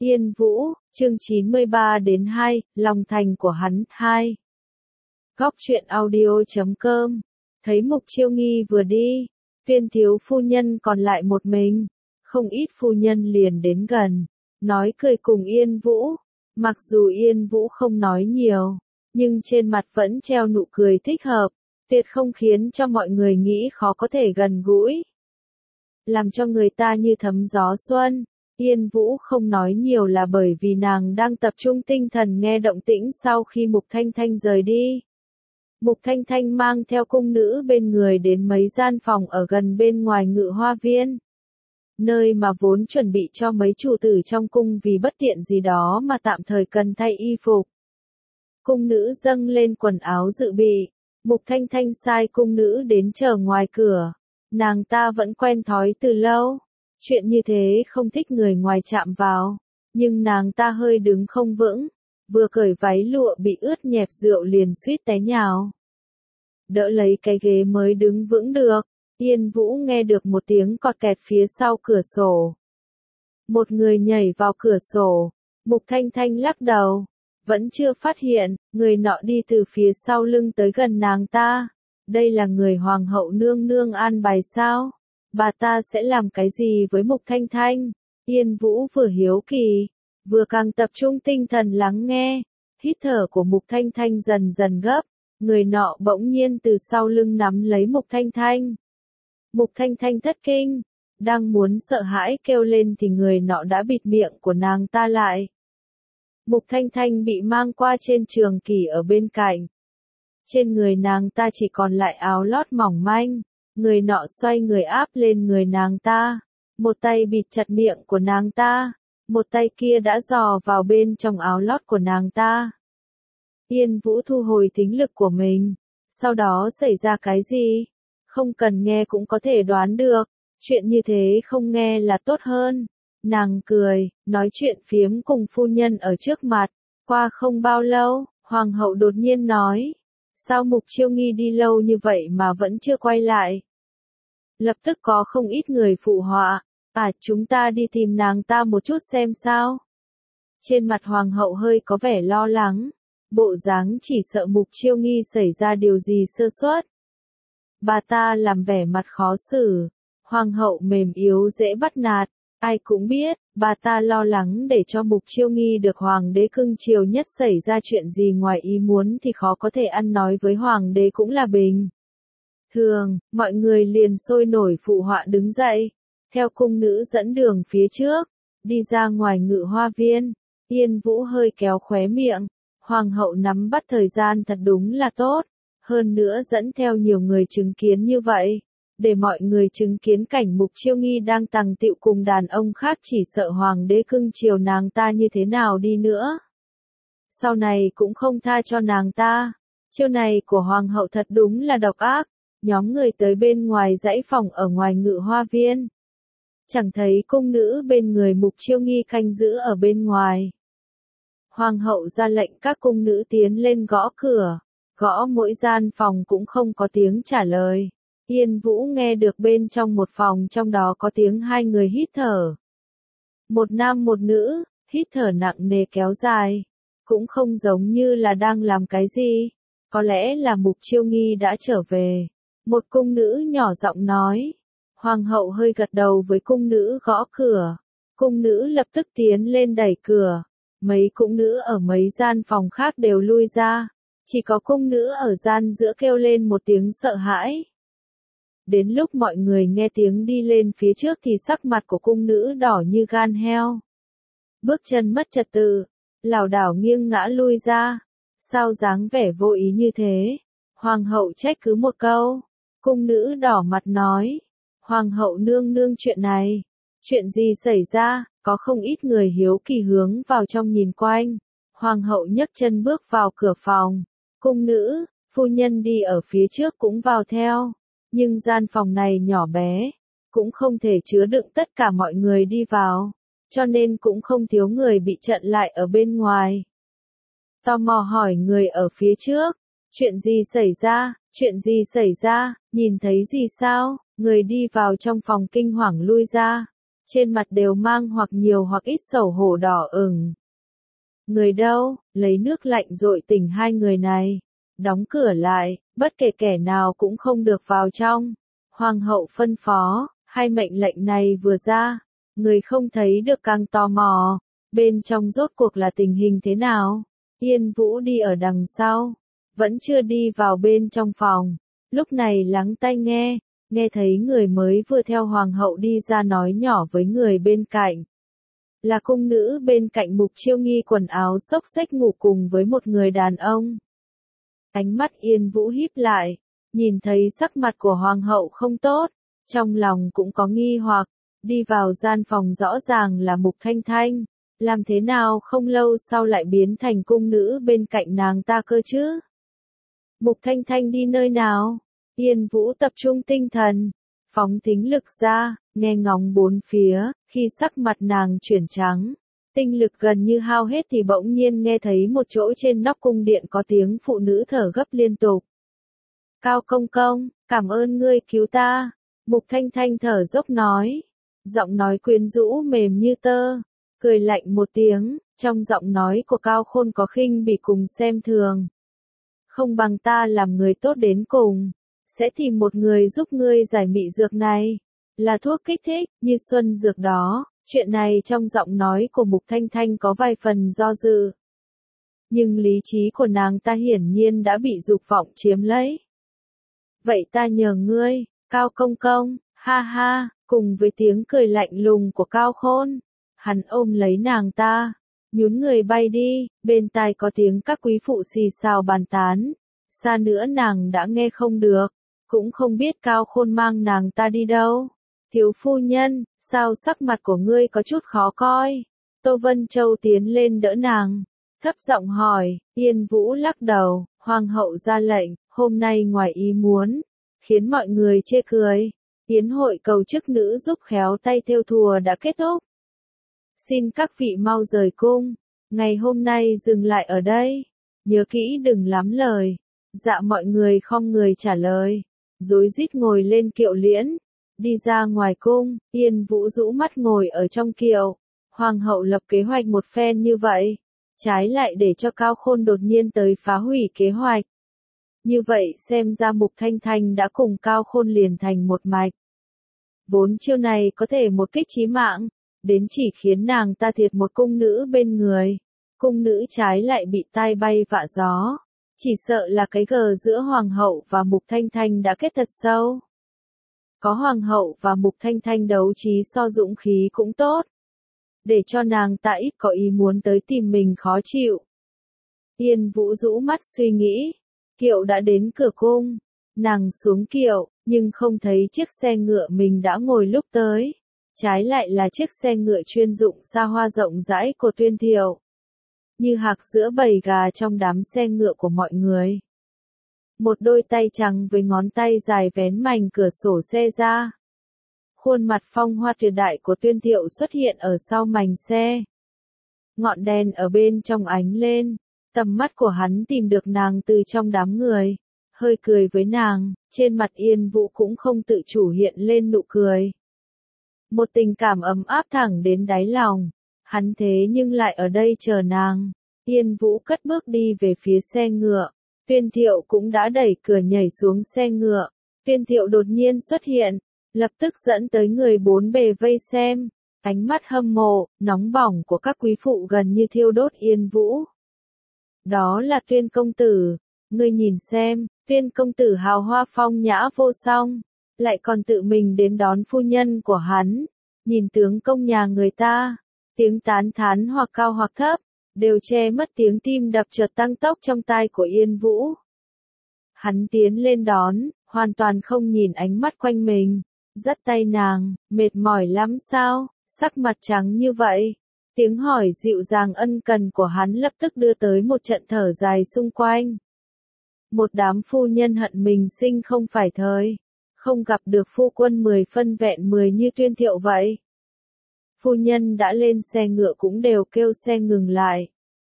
Yên Vũ, chương 93 đến 2, lòng thành của hắn, 2. Góc truyện audio.com. Thấy Mục Chiêu Nghi vừa đi, Viên thiếu phu nhân còn lại một mình, không ít phu nhân liền đến gần, nói cười cùng Yên Vũ. Mặc dù Yên Vũ không nói nhiều, nhưng trên mặt vẫn treo nụ cười thích hợp, tuyệt không khiến cho mọi người nghĩ khó có thể gần gũi. Làm cho người ta như thấm gió xuân. Yên Vũ không nói nhiều là bởi vì nàng đang tập trung tinh thần nghe động tĩnh sau khi Mục Thanh Thanh rời đi. Mục Thanh Thanh mang theo cung nữ bên người đến mấy gian phòng ở gần bên ngoài Ngự Hoa Viên. Nơi mà vốn chuẩn bị cho mấy chủ tử trong cung vì bất tiện gì đó mà tạm thời cần thay y phục. Cung nữ dâng lên quần áo dự bị, Mục Thanh Thanh sai cung nữ đến chờ ngoài cửa. Nàng ta vẫn quen thói từ lâu. Chuyện như thế không thích người ngoài chạm vào, nhưng nàng ta hơi đứng không vững, vừa cởi váy lụa bị ướt nhẹp rượu liền suýt té nhào. Đỡ lấy cái ghế mới đứng vững được, Yên Vũ nghe được một tiếng cọt kẹt phía sau cửa sổ. Một người nhảy vào cửa sổ, Mục Thanh Thanh lắc đầu, vẫn chưa phát hiện, người nọ đi từ phía sau lưng tới gần nàng ta. Đây là người hoàng hậu nương nương an bài sao? Bà ta sẽ làm cái gì với Mục Thanh Thanh? Yên Vũ vừa hiếu kỳ, vừa càng tập trung tinh thần lắng nghe. Hít thở của Mục Thanh Thanh dần dần gấp, người nọ bỗng nhiên từ sau lưng nắm lấy Mục Thanh Thanh. Mục Thanh Thanh thất kinh, đang muốn sợ hãi kêu lên thì người nọ đã bịt miệng của nàng ta lại. Mục Thanh Thanh bị mang qua trên trường kỷ ở bên cạnh. Trên người nàng ta chỉ còn lại áo lót mỏng manh. Người nọ xoay người áp lên người nàng ta, một tay bịt chặt miệng của nàng ta, một tay kia đã dò vào bên trong áo lót của nàng ta. Yên Vũ thu hồi thính lực của mình, sau đó xảy ra cái gì? Không cần nghe cũng có thể đoán được, chuyện như thế không nghe là tốt hơn. Nàng cười, nói chuyện phiếm cùng phu nhân ở trước mặt. Qua không bao lâu, Hoàng hậu đột nhiên nói. Sao Mục Chiêu Nghi đi lâu như vậy mà vẫn chưa quay lại? Lập tức có không ít người phụ họa, chúng ta đi tìm nàng ta một chút xem sao. Trên mặt Hoàng hậu hơi có vẻ lo lắng, bộ dáng chỉ sợ Mục Chiêu Nghi xảy ra điều gì sơ suất. Bà ta làm vẻ mặt khó xử, Hoàng hậu mềm yếu dễ bắt nạt, ai cũng biết, bà ta lo lắng để cho Mục Chiêu Nghi được Hoàng đế cưng chiều nhất xảy ra chuyện gì ngoài ý muốn thì khó có thể ăn nói với Hoàng đế cũng là bình. Thường, mọi người liền sôi nổi phụ họa đứng dậy, theo cung nữ dẫn đường phía trước, đi ra ngoài Ngự Hoa Viên. Yên Vũ hơi kéo khóe miệng, Hoàng hậu nắm bắt thời gian thật đúng là tốt, hơn nữa dẫn theo nhiều người chứng kiến như vậy. Để mọi người chứng kiến cảnh Mục Chiêu Nghi đang tằng tịu cùng đàn ông khác chỉ sợ Hoàng đế cưng chiều nàng ta như thế nào đi nữa. Sau này cũng không tha cho nàng ta. Chiêu này của Hoàng hậu thật đúng là độc ác. Nhóm người tới bên ngoài dãy phòng ở ngoài Ngự Hoa Viên. Chẳng thấy cung nữ bên người Mục Chiêu Nghi canh giữ ở bên ngoài. Hoàng hậu ra lệnh các cung nữ tiến lên gõ cửa. Gõ mỗi gian phòng cũng không có tiếng trả lời. Yên Vũ nghe được bên trong một phòng trong đó có tiếng hai người hít thở. Một nam một nữ, hít thở nặng nề kéo dài. Cũng không giống như là đang làm cái gì. Có lẽ là Mục Chiêu Nghi đã trở về. Một cung nữ nhỏ giọng nói. Hoàng hậu hơi gật đầu với cung nữ gõ cửa. Cung nữ lập tức tiến lên đẩy cửa. Mấy cung nữ ở mấy gian phòng khác đều lui ra. Chỉ có cung nữ ở gian giữa kêu lên một tiếng sợ hãi. Đến lúc mọi người nghe tiếng đi lên phía trước thì sắc mặt của cung nữ đỏ như gan heo. Bước chân mất trật tự, lảo đảo nghiêng ngã lui ra. Sao dáng vẻ vô ý như thế? Hoàng hậu trách cứ một câu. Cung nữ đỏ mặt nói. Hoàng hậu nương nương chuyện này. Chuyện gì xảy ra? Có không ít người hiếu kỳ hướng vào trong nhìn quanh. Hoàng hậu nhấc chân bước vào cửa phòng. Cung nữ, phu nhân đi ở phía trước cũng vào theo. Nhưng gian phòng này nhỏ bé, cũng không thể chứa đựng tất cả mọi người đi vào, cho nên cũng không thiếu người bị chặn lại ở bên ngoài. Tò mò hỏi người ở phía trước, chuyện gì xảy ra, nhìn thấy gì sao, người đi vào trong phòng kinh hoàng lui ra. trên mặt đều mang hoặc nhiều hoặc ít xấu hổ đỏ ửng. Người đâu, lấy nước lạnh dội tỉnh hai người này, đóng cửa lại, bất kể kẻ nào cũng không được vào trong. Hoàng hậu phân phó, hai mệnh lệnh này vừa ra, người không thấy được càng tò mò, bên trong rốt cuộc là tình hình thế nào. Yên Vũ đi ở đằng sau, vẫn chưa đi vào bên trong phòng, lúc này lắng tai nghe, nghe thấy người mới vừa theo hoàng hậu đi ra nói nhỏ với người bên cạnh. Là cung nữ bên cạnh Mục Chiêu Nghi quần áo xốc xếch ngủ cùng với một người đàn ông. Ánh mắt Yên Vũ híp lại, nhìn thấy sắc mặt của hoàng hậu không tốt, trong lòng cũng có nghi hoặc, đi vào gian phòng rõ ràng là Mục Thanh Thanh, làm thế nào không lâu sau lại biến thành cung nữ bên cạnh nàng ta cơ chứ? Mục Thanh Thanh đi nơi nào? Yên Vũ tập trung tinh thần, phóng thính lực ra, nghe ngóng bốn phía, khi sắc mặt nàng chuyển trắng, tinh lực gần như hao hết thì bỗng nhiên nghe thấy một chỗ trên nóc cung điện có tiếng phụ nữ thở gấp liên tục. Cao công công, cảm ơn ngươi cứu ta. Mục Thanh Thanh thở dốc nói, giọng nói quyến rũ mềm như tơ, cười lạnh một tiếng, trong giọng nói của Cao Khôn có khinh bỉ cùng xem thường. Không bằng ta làm người tốt đến cùng, sẽ tìm một người giúp ngươi giải mị dược này, là thuốc kích thích, như xuân dược đó. Chuyện này trong giọng nói của Mục Thanh Thanh có vài phần do dự. Nhưng lý trí của nàng ta hiển nhiên đã bị dục vọng chiếm lấy. Vậy ta nhờ ngươi, Cao công công, ha ha, cùng với tiếng cười lạnh lùng của Cao Khôn, hắn ôm lấy nàng ta, nhún người bay đi, bên tai có tiếng các quý phụ xì xào bàn tán, xa nữa nàng đã nghe không được, cũng không biết Cao Khôn mang nàng ta đi đâu. Thiếu phu nhân, sao sắc mặt của ngươi có chút khó coi? Tô Vân Châu tiến lên đỡ nàng, thấp giọng hỏi. Yên Vũ lắc đầu, hoàng hậu ra lệnh, hôm nay ngoài ý muốn, khiến mọi người chê cười. Yến hội cầu chức nữ giúp khéo tay thêu thùa đã kết thúc. Xin các vị mau rời cung, ngày hôm nay dừng lại ở đây, nhớ kỹ đừng lắm lời. Dạ mọi người khom người trả lời, rối rít ngồi lên kiệu liễn. Đi ra ngoài cung, Yên Vũ rũ mắt ngồi ở trong kiệu. Hoàng hậu lập kế hoạch một phen như vậy, trái lại để cho Cao Khôn đột nhiên tới phá hủy kế hoạch. Như vậy xem ra Mục Thanh Thanh đã cùng Cao Khôn liền thành một mạch. Vốn chiêu này có thể một kích chí mạng, đến chỉ khiến nàng ta thiệt một cung nữ bên người. Cung nữ trái lại bị tai bay vạ gió. Chỉ sợ là cái gờ giữa Hoàng hậu và Mục Thanh Thanh đã kết thật sâu. Có Hoàng hậu và Mục Thanh Thanh đấu trí so dũng khí cũng tốt. Để cho nàng ta ít có ý muốn tới tìm mình khó chịu. Yên Vũ rũ mắt suy nghĩ. Kiệu đã đến cửa cung. Nàng xuống kiệu, nhưng không thấy chiếc xe ngựa mình đã ngồi lúc tới. Trái lại là chiếc xe ngựa chuyên dụng xa hoa rộng rãi của Tuyên Thiệu. Như hạc giữa bầy gà trong đám xe ngựa của mọi người. Một đôi tay trắng với ngón tay dài vén mành cửa sổ xe ra. Khuôn mặt phong hoa tuyệt đại của Tuyên Thiệu xuất hiện ở sau mành xe. Ngọn đèn ở bên trong ánh lên, tầm mắt của hắn tìm được nàng từ trong đám người, hơi cười với nàng, trên mặt Yên Vũ cũng không tự chủ hiện lên nụ cười. Một tình cảm ấm áp thẳng đến đáy lòng, hắn thế nhưng lại ở đây chờ nàng. Yên Vũ cất bước đi về phía xe ngựa. Tuyên Thiệu cũng đã đẩy cửa nhảy xuống xe ngựa. Tuyên Thiệu đột nhiên xuất hiện, lập tức dẫn tới người bốn bề vây xem. Ánh mắt hâm mộ, nóng bỏng của các quý phụ gần như thiêu đốt Yên Vũ. Đó là Tuyên công tử. Ngươi nhìn xem, Tuyên công tử hào hoa phong nhã vô song, lại còn tự mình đến đón phu nhân của hắn. Nhìn tướng công nhà người ta, tiếng tán thán hoặc cao hoặc thấp, đều che mất tiếng tim đập chợt tăng tốc trong tai của Yên Vũ. Hắn tiến lên đón, hoàn toàn không nhìn ánh mắt quanh mình, dắt tay nàng, mệt mỏi lắm sao, sắc mặt trắng như vậy. Tiếng hỏi dịu dàng ân cần của hắn lập tức đưa tới một trận thở dài xung quanh. Một đám phu nhân hận mình sinh không phải thời, không gặp được phu quân 10 phân vẹn 10 như Tuyên Thiệu vậy. Phu nhân đã lên xe ngựa cũng đều kêu xe ngừng lại.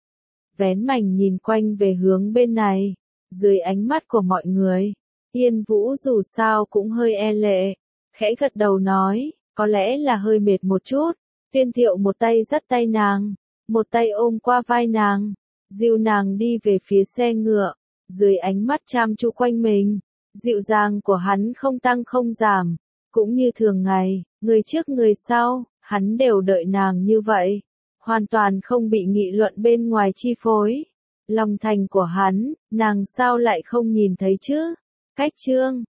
Vén mành nhìn quanh về hướng bên này, dưới ánh mắt của mọi người, Yên Vũ dù sao cũng hơi e lệ, khẽ gật đầu nói, có lẽ là hơi mệt một chút. Tuyên Thiệu một tay dắt tay nàng, một tay ôm qua vai nàng, dìu nàng đi về phía xe ngựa, dưới ánh mắt chăm chú quanh mình. Dịu dàng của hắn không tăng không giảm, cũng như thường ngày, người trước người sau, hắn đều đợi nàng như vậy, hoàn toàn không bị nghị luận bên ngoài chi phối. Lòng thành của hắn, nàng sao lại không nhìn thấy chứ? Cách chương